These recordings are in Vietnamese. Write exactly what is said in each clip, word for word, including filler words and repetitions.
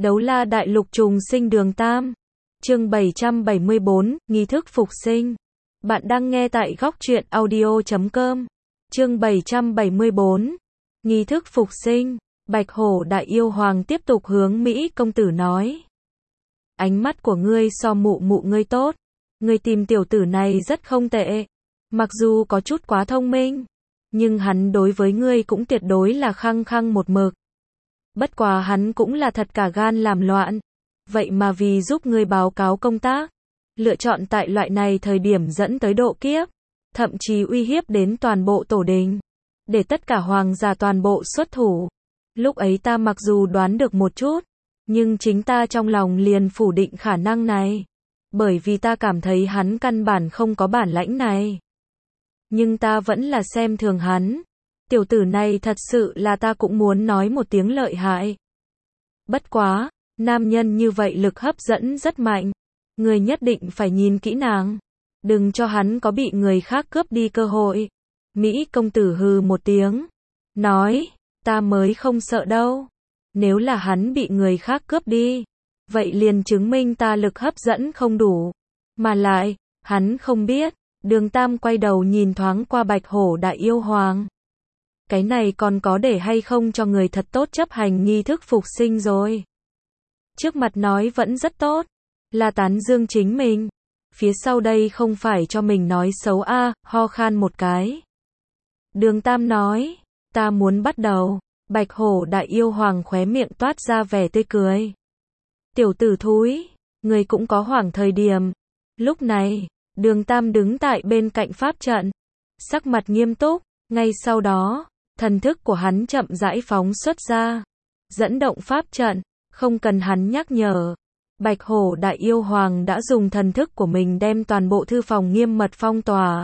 Đấu La Đại Lục trùng sinh Đường Tam. Chương bảy trăm bảy mươi bốn, nghi thức phục sinh. Bạn đang nghe tại góc truyện audio chấm com. Chương bảy trăm bảy mươi bốn, nghi thức phục sinh. Bạch Hổ Đại Yêu Hoàng tiếp tục hướng Mỹ công tử nói. Ánh mắt của ngươi so mụ mụ ngươi tốt. Ngươi tìm tiểu tử này rất không tệ. Mặc dù có chút quá thông minh, nhưng hắn đối với ngươi cũng tuyệt đối là khăng khăng một mực. Bất quá hắn cũng là thật cả gan làm loạn. Vậy mà vì giúp ngươi báo cáo công tác, lựa chọn tại loại này thời điểm dẫn tới độ kiếp, thậm chí uy hiếp đến toàn bộ tổ đình, để tất cả hoàng gia toàn bộ xuất thủ. Lúc ấy ta mặc dù đoán được một chút, nhưng chính ta trong lòng liền phủ định khả năng này, bởi vì ta cảm thấy hắn căn bản không có bản lãnh này. Nhưng ta vẫn là xem thường hắn. Tiểu tử này thật sự là ta cũng muốn nói một tiếng lợi hại. Bất quá, nam nhân như vậy lực hấp dẫn rất mạnh. Người nhất định phải nhìn kỹ nàng. Đừng cho hắn có bị người khác cướp đi cơ hội. Mỹ công tử hừ một tiếng. Nói, ta mới không sợ đâu. Nếu là hắn bị người khác cướp đi, vậy liền chứng minh ta lực hấp dẫn không đủ. Mà lại, hắn không biết. Đường Tam quay đầu nhìn thoáng qua Bạch Hổ Đại Yêu Hoàng. Cái này còn có để hay không cho người thật tốt chấp hành nghi thức phục sinh rồi. Trước mặt nói vẫn rất tốt, là tán dương chính mình. Phía sau đây không phải cho mình nói xấu a, à, ho khan một cái. Đường Tam nói, ta muốn bắt đầu. Bạch Hổ Đại Yêu Hoàng khóe miệng toát ra vẻ tươi cười. Tiểu tử thúi, người cũng có hoảng thời điểm. Lúc này, Đường Tam đứng tại bên cạnh pháp trận, sắc mặt nghiêm túc. Ngay sau đó, thần thức của hắn chậm rãi phóng xuất ra, dẫn động pháp trận, không cần hắn nhắc nhở. Bạch Hổ Đại Yêu Hoàng đã dùng thần thức của mình đem toàn bộ thư phòng nghiêm mật phong tỏa,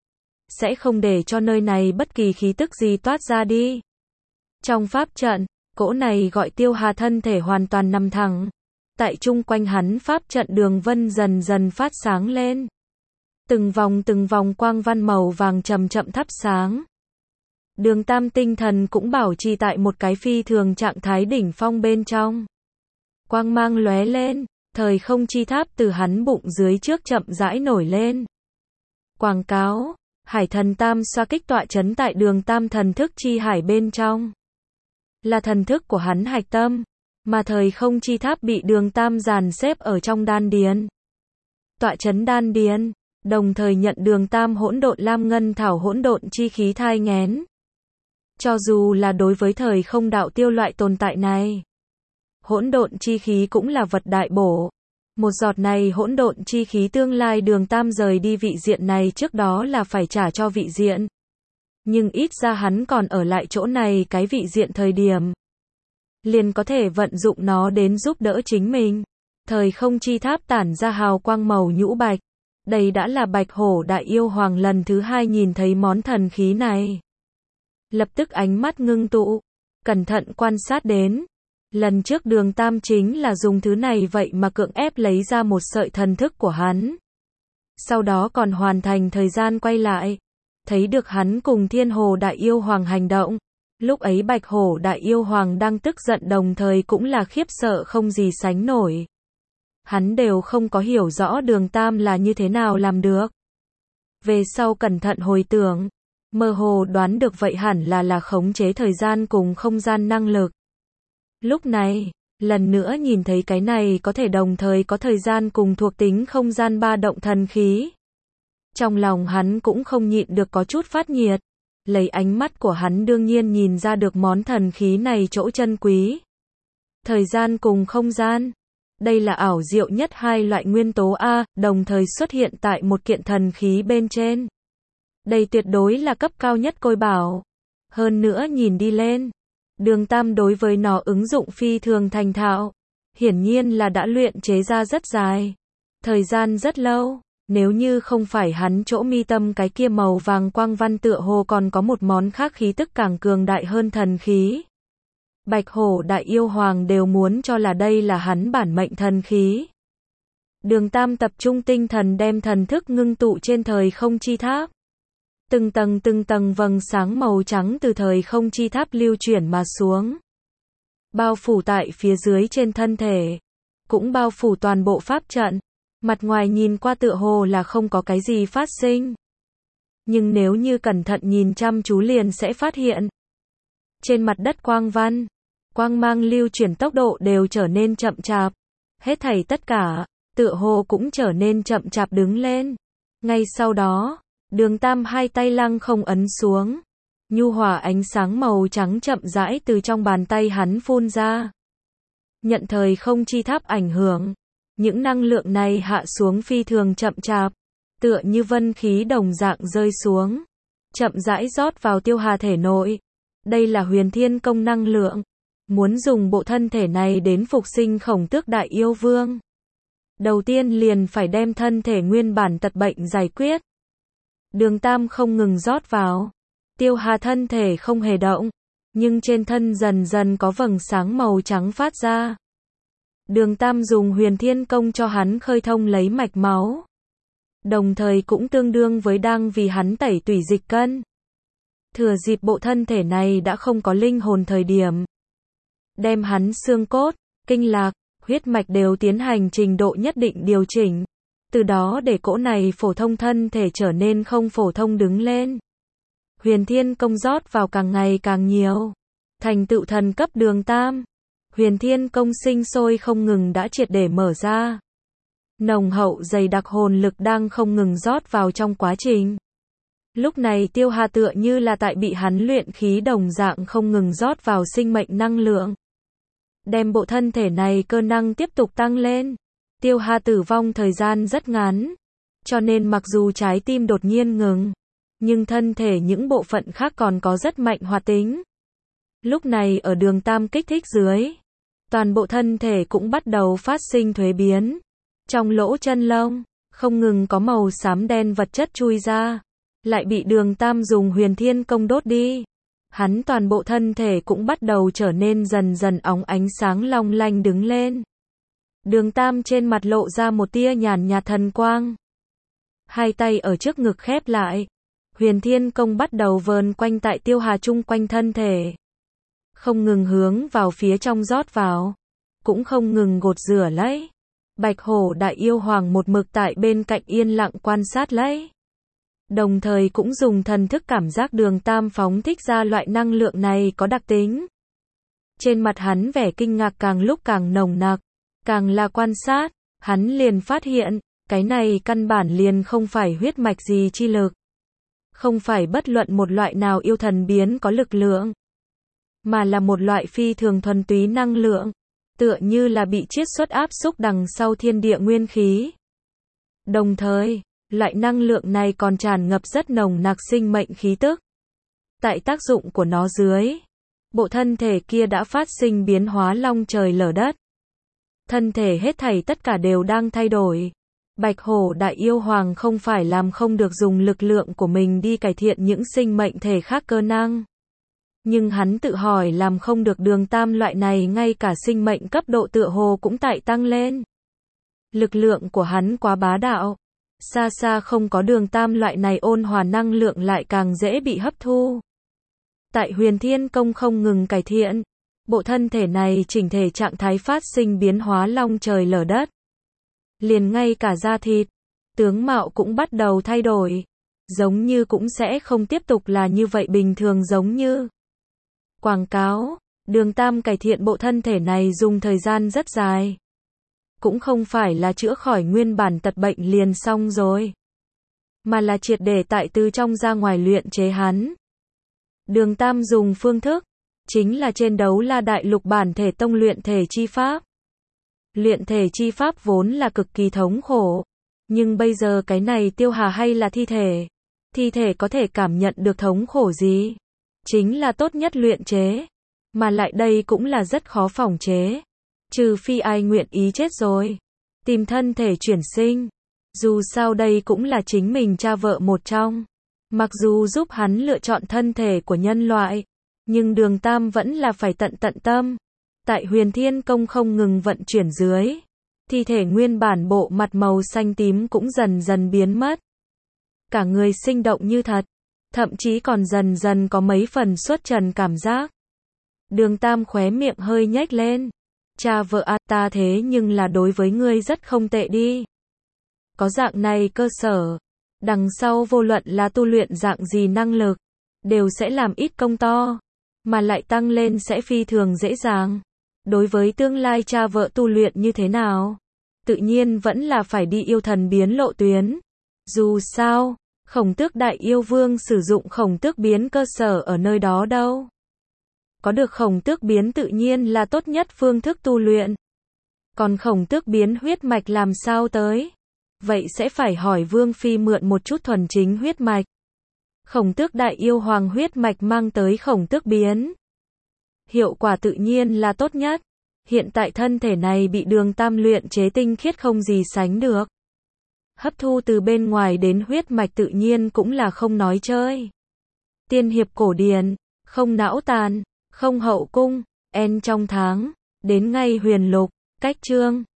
sẽ không để cho nơi này bất kỳ khí tức gì toát ra đi. Trong pháp trận, cỗ này gọi Tiêu Hà thân thể hoàn toàn nằm thẳng, tại chung quanh hắn pháp trận đường vân dần dần phát sáng lên. Từng vòng từng vòng quang văn màu vàng chậm chậm thắp sáng. Đường Tam tinh thần cũng bảo trì tại một cái phi thường trạng thái đỉnh phong bên trong. Quang mang lóe lên, thời không chi tháp từ hắn bụng dưới trước chậm rãi nổi lên. Quảng cáo, Hải Thần Tam xoa kích tọa chấn tại Đường Tam thần thức chi hải bên trong. Là thần thức của hắn hạch tâm, mà thời không chi tháp bị Đường Tam dàn xếp ở trong đan điền. Tọa chấn đan điền, đồng thời nhận Đường Tam hỗn độn lam ngân thảo hỗn độn chi khí thai nghén. Cho dù là đối với thời không đạo tiêu loại tồn tại này, hỗn độn chi khí cũng là vật đại bổ. Một giọt này hỗn độn chi khí tương lai Đường Tam rời đi vị diện này trước đó là phải trả cho vị diện. Nhưng ít ra hắn còn ở lại chỗ này cái vị diện thời điểm, liền có thể vận dụng nó đến giúp đỡ chính mình. Thời không chi tháp tản ra hào quang màu nhũ bạch. Đây đã là Bạch Hổ Đại Yêu Hoàng lần thứ hai nhìn thấy món thần khí này. Lập tức ánh mắt ngưng tụ, cẩn thận quan sát đến. Lần trước Đường Tam chính là dùng thứ này vậy mà cưỡng ép lấy ra một sợi thần thức của hắn. Sau đó còn hoàn thành thời gian quay lại. Thấy được hắn cùng Thiên Hồ Đại Yêu Hoàng hành động. Lúc ấy Bạch Hổ Đại Yêu Hoàng đang tức giận đồng thời cũng là khiếp sợ không gì sánh nổi. Hắn đều không có hiểu rõ Đường Tam là như thế nào làm được. Về sau cẩn thận hồi tưởng, mơ hồ đoán được vậy hẳn là là khống chế thời gian cùng không gian năng lực. Lúc này, lần nữa nhìn thấy cái này có thể đồng thời có thời gian cùng thuộc tính không gian ba động thần khí. Trong lòng hắn cũng không nhịn được có chút phát nhiệt. Lấy ánh mắt của hắn đương nhiên nhìn ra được món thần khí này chỗ chân quý. Thời gian cùng không gian. Đây là ảo diệu nhất hai loại nguyên tố A, đồng thời xuất hiện tại một kiện thần khí bên trên. Đây tuyệt đối là cấp cao nhất côi bảo. Hơn nữa nhìn đi lên, Đường Tam đối với nó ứng dụng phi thường thành thạo. Hiển nhiên là đã luyện chế ra rất dài. Thời gian rất lâu, nếu như không phải hắn chỗ mi tâm cái kia màu vàng quang văn tựa hồ còn có một món khác khí tức càng cường đại hơn thần khí. Bạch Hổ Đại Yêu Hoàng đều muốn cho là đây là hắn bản mệnh thần khí. Đường Tam tập trung tinh thần đem thần thức ngưng tụ trên thời không chi tháp. Từng tầng từng tầng vầng sáng màu trắng từ thời không chi tháp lưu chuyển mà xuống. bao phủ tại phía dưới trên thân thể, cũng bao phủ toàn bộ pháp trận. Mặt ngoài nhìn qua tựa hồ là không có cái gì phát sinh. Nhưng nếu như cẩn thận nhìn chăm chú liền sẽ phát hiện. Trên mặt đất quang văn, quang mang lưu chuyển tốc độ đều trở nên chậm chạp. Hết thảy tất cả, tựa hồ cũng trở nên chậm chạp đứng lên. Ngay sau đó, Đường Tam hai tay lăng không ấn xuống. Nhu hòa ánh sáng màu trắng chậm rãi từ trong bàn tay hắn phun ra. Nhận thời không chi tháp ảnh hưởng, những năng lượng này hạ xuống phi thường chậm chạp, tựa như vân khí đồng dạng rơi xuống, chậm rãi rót vào Tiêu Hà thể nội. Đây là Huyền Thiên Công năng lượng, muốn dùng bộ thân thể này đến phục sinh Khổng Tước Đại Yêu Vương. Đầu tiên liền phải đem thân thể nguyên bản tật bệnh giải quyết. Đường Tam không ngừng rót vào. Tiêu Hà thân thể không hề động, nhưng trên thân dần dần có vầng sáng màu trắng phát ra. Đường Tam dùng Huyền Thiên Công cho hắn khơi thông lấy mạch máu. Đồng thời cũng tương đương với đang vì hắn tẩy tủy dịch cân. Thừa dịp bộ thân thể này đã không có linh hồn thời điểm. Đem hắn xương cốt, kinh lạc, huyết mạch đều tiến hành trình độ nhất định điều chỉnh. Từ đó để cỗ này phổ thông thân thể trở nên không phổ thông đứng lên. Huyền Thiên Công rót vào càng ngày càng nhiều. Thành tựu thần cấp Đường Tam. Huyền Thiên Công sinh sôi không ngừng đã triệt để mở ra. Nồng hậu dày đặc hồn lực đang không ngừng rót vào trong quá trình. Lúc này Tiêu Hà tựa như là tại bị hắn luyện khí đồng dạng không ngừng rót vào sinh mệnh năng lượng. Đem bộ thân thể này cơ năng tiếp tục tăng lên. Tiêu Hà tử vong thời gian rất ngắn. Cho nên mặc dù trái tim đột nhiên ngừng, nhưng thân thể những bộ phận khác còn có rất mạnh hoạt tính. Lúc này ở Đường Tam kích thích dưới, toàn bộ thân thể cũng bắt đầu phát sinh thuế biến. Trong lỗ chân lông, không ngừng có màu xám đen vật chất chui ra, lại bị Đường Tam dùng Huyền Thiên Công đốt đi. Hắn toàn bộ thân thể cũng bắt đầu trở nên dần dần óng ánh sáng long lanh đứng lên. Đường Tam trên mặt lộ ra một tia nhàn nhạt thần quang. Hai tay ở trước ngực khép lại. Huyền Thiên Công bắt đầu vờn quanh tại Tiêu Hà chung quanh thân thể. Không ngừng hướng vào phía trong rót vào. Cũng không ngừng gột rửa lấy. Bạch Hổ Đại Yêu Hoàng một mực tại bên cạnh yên lặng quan sát lấy. Đồng thời cũng dùng thần thức cảm giác Đường Tam phóng thích ra loại năng lượng này có đặc tính. Trên mặt hắn vẻ kinh ngạc càng lúc càng nồng nặc. Càng là quan sát, hắn liền phát hiện, cái này căn bản liền không phải huyết mạch gì chi lực. Không phải bất luận một loại nào yêu thần biến có lực lượng. Mà là một loại phi thường thuần túy năng lượng. Tựa như là bị chiết xuất áp xúc đằng sau thiên địa nguyên khí. Đồng thời, loại năng lượng này còn tràn ngập rất nồng nặc sinh mệnh khí tức. Tại tác dụng của nó dưới, bộ thân thể kia đã phát sinh biến hóa long trời lở đất. Thân thể hết thảy tất cả đều đang thay đổi. Bạch Hổ Đại Yêu Hoàng không phải làm không được dùng lực lượng của mình đi cải thiện những sinh mệnh thể khác cơ năng. Nhưng hắn tự hỏi làm không được Đường Tam loại này ngay cả sinh mệnh cấp độ tựa hồ cũng tại tăng lên. Lực lượng của hắn quá bá đạo. Xa xa không có Đường Tam loại này ôn hòa năng lượng lại càng dễ bị hấp thu. Tại Huyền Thiên Công không ngừng cải thiện. Bộ thân thể này chỉnh thể trạng thái phát sinh biến hóa long trời lở đất. Liền ngay cả da thịt, tướng mạo cũng bắt đầu thay đổi. Giống như cũng sẽ không tiếp tục là như vậy bình thường giống như. Quảng cáo, Đường Tam cải thiện bộ thân thể này dùng thời gian rất dài. Cũng không phải là chữa khỏi nguyên bản tật bệnh liền xong rồi. Mà là triệt để tại từ trong ra ngoài luyện chế hắn. Đường Tam dùng phương thức. Chính là trên Đấu La Đại Lục bản thể tông luyện thể chi pháp. Luyện thể chi pháp vốn là cực kỳ thống khổ. Nhưng bây giờ cái này Tiêu Hà hay là thi thể. Thi thể có thể cảm nhận được thống khổ gì? Chính là tốt nhất luyện chế. Mà lại đây cũng là rất khó phòng chế. Trừ phi ai nguyện ý chết rồi. Tìm thân thể chuyển sinh. Dù sao đây cũng là chính mình cha vợ một trong. Mặc dù giúp hắn lựa chọn thân thể của nhân loại. Nhưng Đường Tam vẫn là phải tận tận tâm. Tại Huyền Thiên Công không ngừng vận chuyển dưới. Thi thể nguyên bản bộ mặt màu xanh tím cũng dần dần biến mất. Cả người sinh động như thật. Thậm chí còn dần dần có mấy phần xuất trần cảm giác. Đường Tam khóe miệng hơi nhếch lên. Cha vợ à, ta thế nhưng là đối với ngươi rất không tệ đi. Có dạng này cơ sở, đằng sau vô luận là tu luyện dạng gì năng lực, đều sẽ làm ít công to, mà lại tăng lên sẽ phi thường dễ dàng. Đối với tương lai cha vợ tu luyện như thế nào? Tự nhiên vẫn là phải đi yêu thần biến lộ tuyến. Dù sao, Khổng Tước Đại Yêu Vương sử dụng Khổng Tước biến cơ sở ở nơi đó đâu. Có được Khổng Tước biến tự nhiên là tốt nhất phương thức tu luyện. Còn Khổng Tước biến huyết mạch làm sao tới? Vậy sẽ phải hỏi Vương Phi mượn một chút thuần chính huyết mạch. Khổng Tước Đại Yêu Hoàng huyết mạch mang tới Khổng Tước biến. Hiệu quả tự nhiên là tốt nhất. Hiện tại thân thể này bị Đường Tam luyện chế tinh khiết không gì sánh được. Hấp thu từ bên ngoài đến huyết mạch tự nhiên cũng là không nói chơi. Tiên hiệp cổ điển, không não tàn, không hậu cung, en trong tháng, đến ngay huyền lục, cách chương.